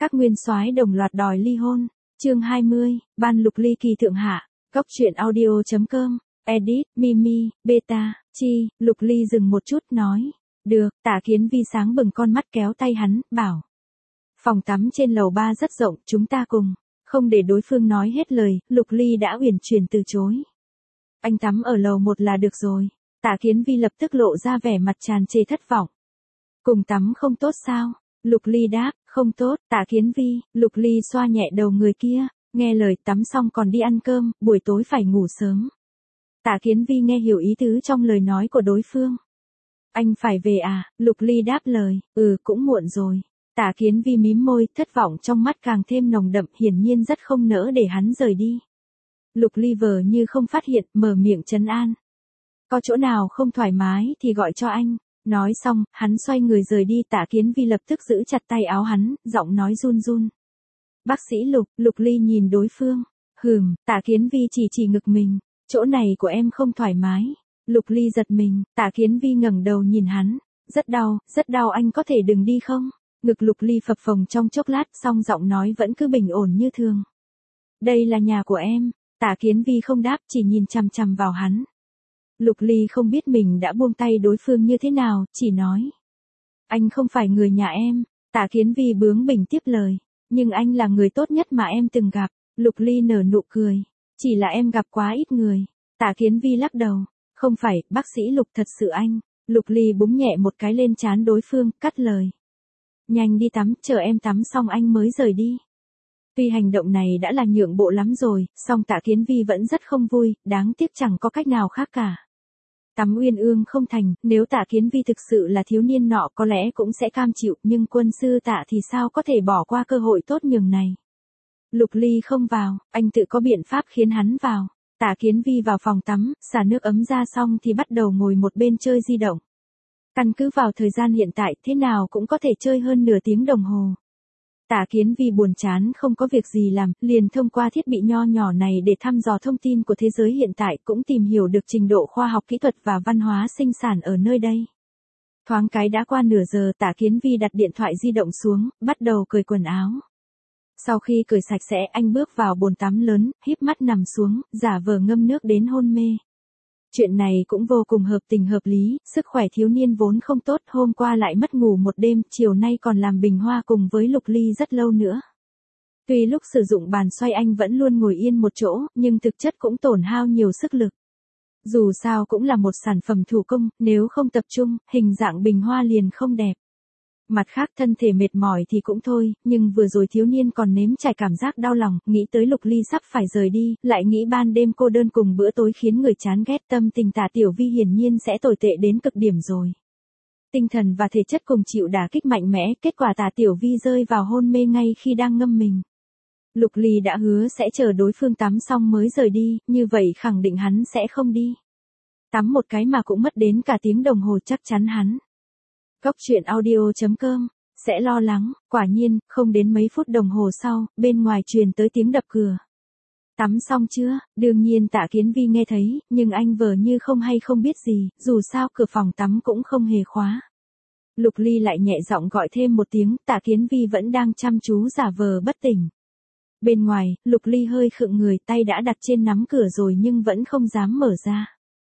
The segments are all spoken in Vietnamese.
Các nguyên soái đồng loạt đòi ly hôn. Chương 20, ban Lục Ly kỳ thượng hạ. Góc truyện audio.com. Edit, Mimi, Beta, Chi. Lục Ly dừng một chút nói. Được. Tả Kiến Vi sáng bừng con mắt kéo tay hắn, bảo. Phòng tắm trên lầu 3 rất rộng, chúng ta cùng. Không để đối phương nói hết lời, Lục Ly đã uyển chuyển từ chối. Anh tắm ở lầu 1 là được rồi. Tả Kiến Vi lập tức lộ ra vẻ mặt tràn trề thất vọng. Cùng tắm không tốt sao? Lục Ly đáp, không tốt. Tả Kiến Vi. Lục Ly xoa nhẹ đầu người kia, nghe lời tắm xong còn đi ăn cơm, buổi tối phải ngủ sớm. Tả Kiến Vi nghe hiểu ý tứ trong lời nói của đối phương. Anh phải về à? Lục Ly đáp lời, cũng muộn rồi. Tả Kiến Vi mím môi, thất vọng trong mắt càng thêm nồng đậm, hiển nhiên rất không nỡ để hắn rời đi. Lục Ly vờ như không phát hiện, mở miệng trấn an. Có chỗ nào không thoải mái thì gọi cho anh. Nói xong, hắn xoay người rời đi. Tả Kiến Vi lập tức giữ chặt tay áo hắn, giọng nói run run. Bác sĩ Lục. Lục Ly nhìn đối phương. Tả Kiến Vi chỉ ngực mình. Chỗ này của em không thoải mái. Lục Ly giật mình. Tả Kiến Vi ngẩng đầu nhìn hắn. Rất đau anh có thể đừng đi không? Ngực Lục Ly phập phồng trong chốc lát, song giọng nói vẫn cứ bình ổn như thường. Đây là nhà của em. Tả Kiến Vi không đáp, chỉ nhìn chằm chằm vào hắn. Lục Ly không biết mình đã buông tay đối phương như thế nào, chỉ nói. Anh không phải người nhà em. Tả Kiến Vi bướng bỉnh tiếp lời. Nhưng anh là người tốt nhất mà em từng gặp. Lục Ly nở nụ cười. Chỉ là em gặp quá ít người. Tả Kiến Vi lắc đầu. Không phải, bác sĩ Lục thật sự anh. Lục Ly búng nhẹ một cái lên trán đối phương, cắt lời. Nhanh đi tắm, chờ em tắm xong anh mới rời đi. Tuy hành động này đã là nhượng bộ lắm rồi, song Tả Kiến Vi vẫn rất không vui, đáng tiếc chẳng có cách nào khác cả. Tắm uyên ương không thành, nếu Tả Kiến Vi thực sự là thiếu niên nọ có lẽ cũng sẽ cam chịu, nhưng quân sư Tạ thì sao có thể bỏ qua cơ hội tốt nhường này. Lục Ly không vào, anh tự có biện pháp khiến hắn vào. Tả Kiến Vi vào phòng tắm, xả nước ấm ra xong thì bắt đầu ngồi một bên chơi di động. Căn cứ vào thời gian hiện tại thế nào cũng có thể chơi hơn nửa tiếng đồng hồ. Tả Kiến Vi buồn chán không có việc gì làm, liền thông qua thiết bị nho nhỏ này để thăm dò thông tin của thế giới hiện tại, cũng tìm hiểu được trình độ khoa học kỹ thuật và văn hóa sinh sản ở nơi đây. Thoáng cái đã qua nửa giờ, Tả Kiến Vi đặt điện thoại di động xuống, bắt đầu cởi quần áo. Sau khi cởi sạch sẽ, anh bước vào bồn tắm lớn, híp mắt nằm xuống, giả vờ ngâm nước đến hôn mê. Chuyện này cũng vô cùng hợp tình hợp lý, sức khỏe thiếu niên vốn không tốt, hôm qua lại mất ngủ một đêm, chiều nay còn làm bình hoa cùng với Lục Ly rất lâu nữa. Tuy lúc sử dụng bàn xoay anh vẫn luôn ngồi yên một chỗ, nhưng thực chất cũng tổn hao nhiều sức lực. Dù sao cũng là một sản phẩm thủ công, nếu không tập trung, hình dạng bình hoa liền không đẹp. Mặt khác thân thể mệt mỏi thì cũng thôi, nhưng vừa rồi thiếu niên còn nếm trải cảm giác đau lòng, nghĩ tới Lục Ly sắp phải rời đi, lại nghĩ ban đêm cô đơn cùng bữa tối khiến người chán ghét, tâm tình Tả Tiểu Vi hiển nhiên sẽ tồi tệ đến cực điểm rồi. Tinh thần và thể chất cùng chịu đả kích mạnh mẽ, kết quả Tả Tiểu Vi rơi vào hôn mê ngay khi đang ngâm mình. Lục Ly đã hứa sẽ chờ đối phương tắm xong mới rời đi, như vậy khẳng định hắn sẽ không đi. Tắm một cái mà cũng mất đến cả tiếng đồng hồ chắc chắn hắn. Góc truyện audio.com, sẽ lo lắng, quả nhiên, không đến mấy phút đồng hồ sau, bên ngoài truyền tới tiếng đập cửa. Tắm xong chưa? Đương nhiên Tả Kiến Vi nghe thấy, nhưng anh vờ như không hay không biết gì, dù sao cửa phòng tắm cũng không hề khóa. Lục Ly lại nhẹ giọng gọi thêm một tiếng, Tả Kiến Vi vẫn đang chăm chú giả vờ bất tỉnh. Bên ngoài, Lục Ly hơi khựng người, tay đã đặt trên nắm cửa rồi nhưng vẫn không dám mở ra.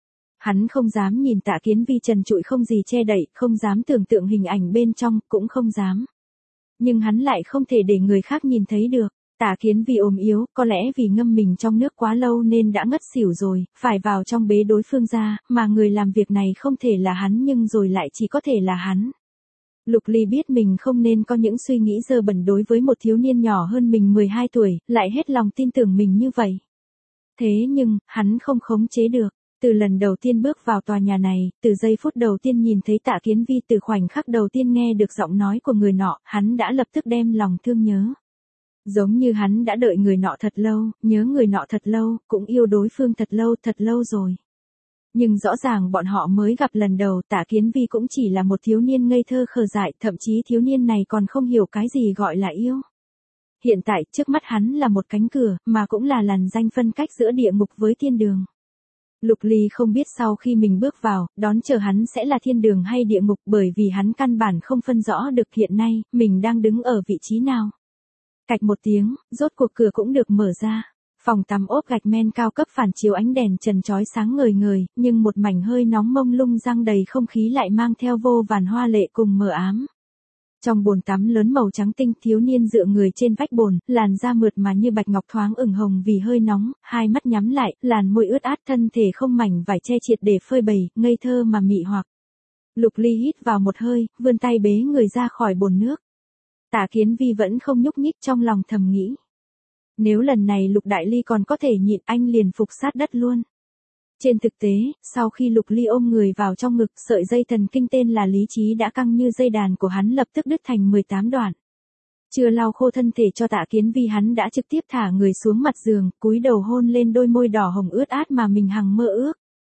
Hắn không dám nhìn Tả Kiến Vi trần trụi không gì che đậy, không dám tưởng tượng hình ảnh bên trong, cũng không dám. Nhưng hắn lại không thể để người khác nhìn thấy được. Tả Kiến Vi ốm yếu, có lẽ vì ngâm mình trong nước quá lâu nên đã ngất xỉu rồi, phải vào trong bế đối phương ra, mà người làm việc này không thể là hắn nhưng rồi lại chỉ có thể là hắn. Lục Ly biết mình không nên có những suy nghĩ dơ bẩn đối với một thiếu niên nhỏ hơn mình 12 tuổi, lại hết lòng tin tưởng mình như vậy. Thế nhưng, hắn không khống chế được. Từ lần đầu tiên bước vào tòa nhà này, từ giây phút đầu tiên nhìn thấy Tả Kiến Vi, từ khoảnh khắc đầu tiên nghe được giọng nói của người nọ, hắn đã lập tức đem lòng thương nhớ. Giống như hắn đã đợi người nọ thật lâu, nhớ người nọ thật lâu, cũng yêu đối phương thật lâu rồi. Nhưng rõ ràng bọn họ mới gặp lần đầu, Tả Kiến Vi cũng chỉ là một thiếu niên ngây thơ khờ dại, thậm chí thiếu niên này còn không hiểu cái gì gọi là yêu. Hiện tại, trước mắt hắn là một cánh cửa, mà cũng là làn ranh phân cách giữa địa ngục với thiên đường. Lục Ly không biết sau khi mình bước vào, đón chờ hắn sẽ là thiên đường hay địa ngục, bởi vì hắn căn bản không phân rõ được hiện nay, mình đang đứng ở vị trí nào. Cạch một tiếng, rốt cuộc cửa cũng được mở ra. Phòng tắm ốp gạch men cao cấp phản chiếu ánh đèn trần chói sáng ngời ngời, nhưng một mảnh hơi nóng mông lung giăng đầy không khí lại mang theo vô vàn hoa lệ cùng mờ ám. Trong bồn tắm lớn màu trắng tinh, thiếu niên dựa người trên vách bồn, làn da mượt mà như bạch ngọc thoáng ửng hồng vì hơi nóng, hai mắt nhắm lại, làn môi ướt át, thân thể không mảnh vải che triệt để phơi bày, ngây thơ mà mị hoặc. Lục Ly hít vào một hơi, vươn tay bế người ra khỏi bồn nước. Tạ Kiến Vi vẫn không nhúc nhích, trong lòng thầm nghĩ. Nếu lần này Lục Đại Ly còn có thể nhịn, anh liền phục sát đất luôn. Trên thực tế, sau khi Lục Ly ôm người vào trong ngực, sợi dây thần kinh tên là lý trí đã căng như dây đàn của hắn lập tức đứt thành 18 đoạn. Chưa lau khô thân thể cho Tạ Kiến Vi, hắn đã trực tiếp thả người xuống mặt giường, cúi đầu hôn lên đôi môi đỏ hồng ướt át mà mình hằng mơ ước.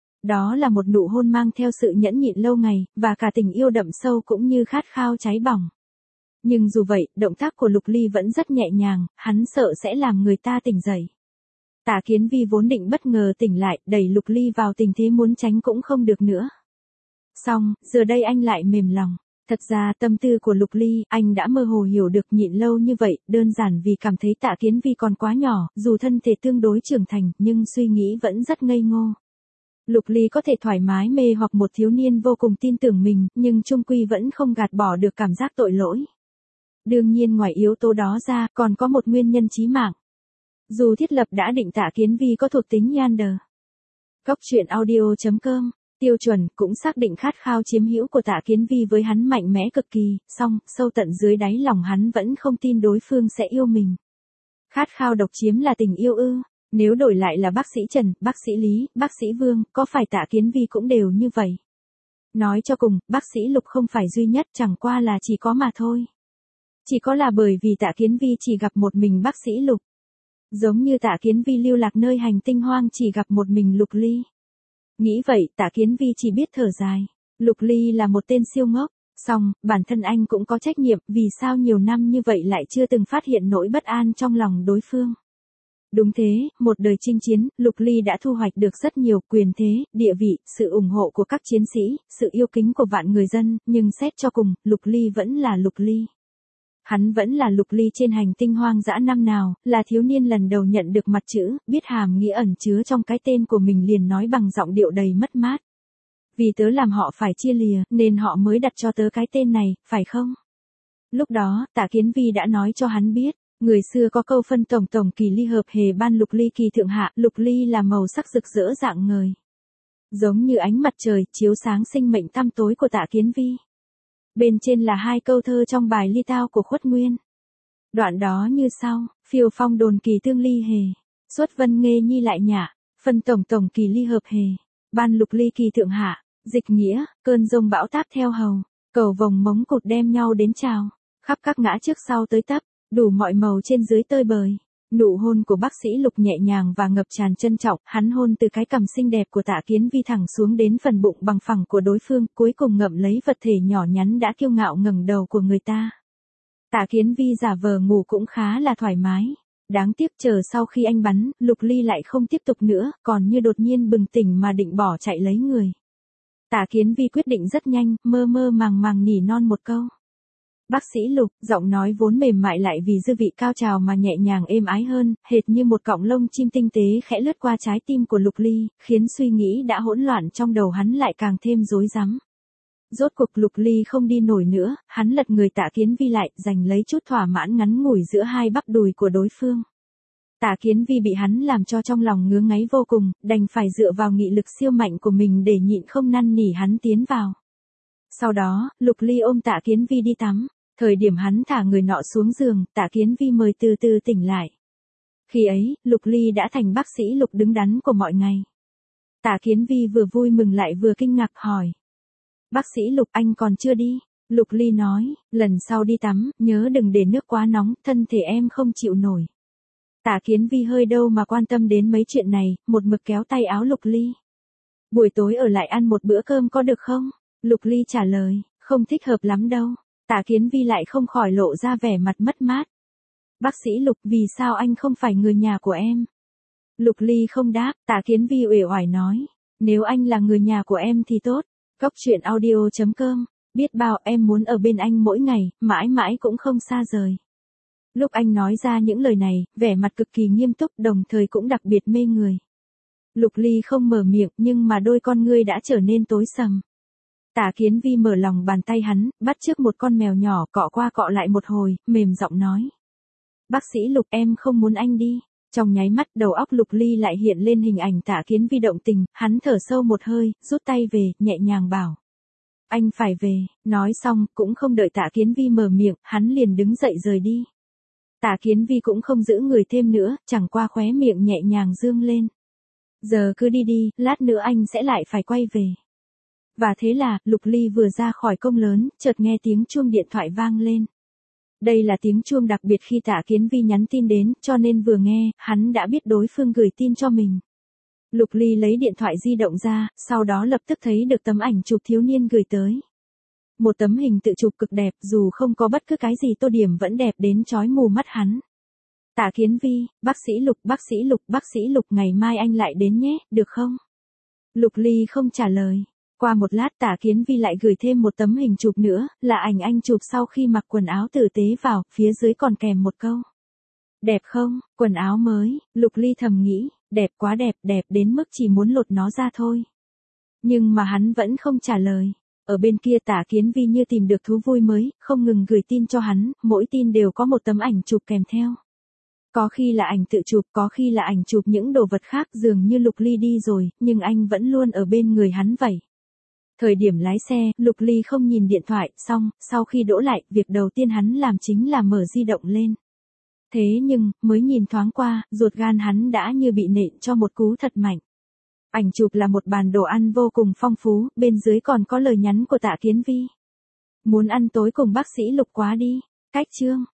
Đó là một nụ hôn mang theo sự nhẫn nhịn lâu ngày, và cả tình yêu đậm sâu cũng như khát khao cháy bỏng. Nhưng dù vậy, động tác của Lục Ly vẫn rất nhẹ nhàng, hắn sợ sẽ làm người ta tỉnh dậy. Tạ Kiến Vi vốn định bất ngờ tỉnh lại, đẩy Lục Ly vào tình thế muốn tránh cũng không được nữa. Xong, giờ đây anh lại mềm lòng. Thật ra tâm tư của Lục Ly, anh đã mơ hồ hiểu được nhịn lâu như vậy, đơn giản vì cảm thấy Tạ Kiến Vi còn quá nhỏ, dù thân thể tương đối trưởng thành, nhưng suy nghĩ vẫn rất ngây ngô. Lục Ly có thể thoải mái mê hoặc một thiếu niên vô cùng tin tưởng mình, nhưng chung quy vẫn không gạt bỏ được cảm giác tội lỗi. Đương nhiên ngoài yếu tố đó ra, còn có một nguyên nhân chí mạng. Dù thiết lập đã định Tạ Kiến Vi có thuộc tính Yander. Cóc truyện audio.com, tiêu chuẩn cũng xác định khát khao chiếm hữu của Tạ Kiến Vi với hắn mạnh mẽ cực kỳ, song, sâu tận dưới đáy lòng hắn vẫn không tin đối phương sẽ yêu mình. Khát khao độc chiếm là tình yêu ư? Nếu đổi lại là bác sĩ Trần, bác sĩ Lý, bác sĩ Vương, có phải Tạ Kiến Vi cũng đều như vậy? Nói cho cùng, bác sĩ Lục không phải duy nhất, chẳng qua là chỉ có mà thôi. Chỉ có là bởi vì Tạ Kiến Vi chỉ gặp một mình bác sĩ Lục. Giống như Tạ Kiến Vi lưu lạc nơi hành tinh hoang chỉ gặp một mình Lục Ly. Nghĩ vậy, Tạ Kiến Vi chỉ biết thở dài. Lục Ly là một tên siêu ngốc. Song, bản thân anh cũng có trách nhiệm, vì sao nhiều năm như vậy lại chưa từng phát hiện nỗi bất an trong lòng đối phương. Đúng thế, một đời chinh chiến, Lục Ly đã thu hoạch được rất nhiều quyền thế, địa vị, sự ủng hộ của các chiến sĩ, sự yêu kính của vạn người dân, nhưng xét cho cùng, Lục Ly vẫn là Lục Ly. Hắn vẫn là Lục Ly trên hành tinh hoang dã năm nào, là thiếu niên lần đầu nhận được mặt chữ, biết hàm nghĩa ẩn chứa trong cái tên của mình liền nói bằng giọng điệu đầy mất mát. Vì tớ làm họ phải chia lìa, nên họ mới đặt cho tớ cái tên này, phải không? Lúc đó, Tạ Kiến Vi đã nói cho hắn biết, người xưa có câu phân tổng tổng kỳ ly hợp hề ban Lục Ly kỳ thượng hạ, Lục Ly là màu sắc rực rỡ rạng ngời. Giống như ánh mặt trời, chiếu sáng sinh mệnh tăm tối của Tạ Kiến Vi. Bên trên là hai câu thơ trong bài ly tao của Khuất Nguyên. Đoạn đó như sau, phiêu phong đồn kỳ tương ly hề, xuất vân nghê nhi lại nhả, phân tổng tổng kỳ ly hợp hề, ban Lục Ly kỳ thượng hạ, dịch nghĩa, cơn rông bão táp theo hầu, cầu vồng mống cụt đem nhau đến chào, khắp các ngã trước sau tới tấp, đủ mọi màu trên dưới tơi bời. Nụ hôn của bác sĩ Lục nhẹ nhàng và ngập tràn trân trọng, hắn hôn từ cái cằm xinh đẹp của Tạ Kiến Vi thẳng xuống đến phần bụng bằng phẳng của đối phương, cuối cùng ngậm lấy vật thể nhỏ nhắn đã kiêu ngạo ngẩng đầu của người ta. Tạ Kiến Vi giả vờ ngủ cũng khá là thoải mái. Đáng tiếc chờ sau khi anh bắn, Lục Ly lại không tiếp tục nữa, còn như đột nhiên bừng tỉnh mà định bỏ chạy lấy người. Tạ Kiến Vi quyết định rất nhanh, mơ mơ màng màng nỉ non một câu. Bác sĩ Lục, giọng nói vốn mềm mại lại vì dư vị cao trào mà nhẹ nhàng êm ái hơn, hệt như một cọng lông chim tinh tế khẽ lướt qua trái tim của Lục Ly, khiến suy nghĩ đã hỗn loạn trong đầu hắn lại càng thêm rối rắm. Rốt cuộc Lục Ly không đi nổi nữa, hắn lật người Tạ Kiến Vi lại, giành lấy chút thỏa mãn ngắn ngủi giữa hai bắp đùi của đối phương. Tạ Kiến Vi bị hắn làm cho trong lòng ngứa ngáy vô cùng, đành phải dựa vào nghị lực siêu mạnh của mình để nhịn không năn nỉ hắn tiến vào. Sau đó, Lục Ly ôm Tạ Kiến Vi đi tắm. Thời điểm hắn thả người nọ xuống giường, Tạ Kiến Vi mới từ từ tỉnh lại. Khi ấy, Lục Ly đã thành bác sĩ Lục đứng đắn của mọi ngày. Tạ Kiến Vi vừa vui mừng lại vừa kinh ngạc hỏi. Bác sĩ Lục, anh còn chưa đi? Lục Ly nói, lần sau đi tắm, nhớ đừng để nước quá nóng, thân thể em không chịu nổi. Tạ Kiến Vi hơi đâu mà quan tâm đến mấy chuyện này, một mực kéo tay áo Lục Ly. Buổi tối ở lại ăn một bữa cơm có được không? Lục Ly trả lời, không thích hợp lắm đâu. Tạ Kiến Vi lại không khỏi lộ ra vẻ mặt mất mát. Bác sĩ Lục, vì sao anh không phải người nhà của em? Lục Ly không đáp, Tạ Kiến Vi uể oải nói, nếu anh là người nhà của em thì tốt. Cóc truyện audio.com, biết bao em muốn ở bên anh mỗi ngày, mãi mãi cũng không xa rời. Lúc anh nói ra những lời này, vẻ mặt cực kỳ nghiêm túc đồng thời cũng đặc biệt mê người. Lục Ly không mở miệng nhưng mà đôi con ngươi đã trở nên tối sầm. Tả Kiến Vi mở lòng bàn tay hắn, bắt chước một con mèo nhỏ cọ qua cọ lại một hồi, mềm giọng nói. Bác sĩ Lục em không muốn anh đi. Trong nháy mắt đầu óc Lục Ly lại hiện lên hình ảnh Tả Kiến Vi động tình, hắn thở sâu một hơi, rút tay về, nhẹ nhàng bảo. Anh phải về, nói xong, cũng không đợi Tả Kiến Vi mở miệng, hắn liền đứng dậy rời đi. Tả Kiến Vi cũng không giữ người thêm nữa, chẳng qua khóe miệng nhẹ nhàng dương lên. Giờ cứ đi đi, lát nữa anh sẽ lại phải quay về. Và thế là, Lục Ly vừa ra khỏi công lớn, chợt nghe tiếng chuông điện thoại vang lên. Đây là tiếng chuông đặc biệt khi Tả Kiến Vi nhắn tin đến, cho nên vừa nghe, hắn đã biết đối phương gửi tin cho mình. Lục Ly lấy điện thoại di động ra, sau đó lập tức thấy được tấm ảnh chụp thiếu niên gửi tới. Một tấm hình tự chụp cực đẹp, dù không có bất cứ cái gì tô điểm vẫn đẹp đến chói mù mắt hắn. Tả Kiến Vi, bác sĩ Lục, ngày mai anh lại đến nhé, được không? Lục Ly không trả lời. Qua một lát Tả Kiến Vi lại gửi thêm một tấm hình chụp nữa, là ảnh anh chụp sau khi mặc quần áo tử tế vào, phía dưới còn kèm một câu. Đẹp không, quần áo mới, Lục Ly thầm nghĩ, đẹp quá đẹp, đẹp đến mức chỉ muốn lột nó ra thôi. Nhưng mà hắn vẫn không trả lời. Ở bên kia Tả Kiến Vi như tìm được thú vui mới, không ngừng gửi tin cho hắn, mỗi tin đều có một tấm ảnh chụp kèm theo. Có khi là ảnh tự chụp, có khi là ảnh chụp những đồ vật khác, dường như Lục Ly đi rồi, nhưng anh vẫn luôn ở bên người hắn vậy. Thời điểm lái xe, Lục Ly không nhìn điện thoại, xong, sau khi đỗ lại, việc đầu tiên hắn làm chính là mở di động lên. Thế nhưng, mới nhìn thoáng qua, ruột gan hắn đã như bị nện cho một cú thật mạnh. Ảnh chụp là một bàn đồ ăn vô cùng phong phú, bên dưới còn có lời nhắn của Tả Kiến Vi. Muốn ăn tối cùng bác sĩ Lục quá đi. Cách chương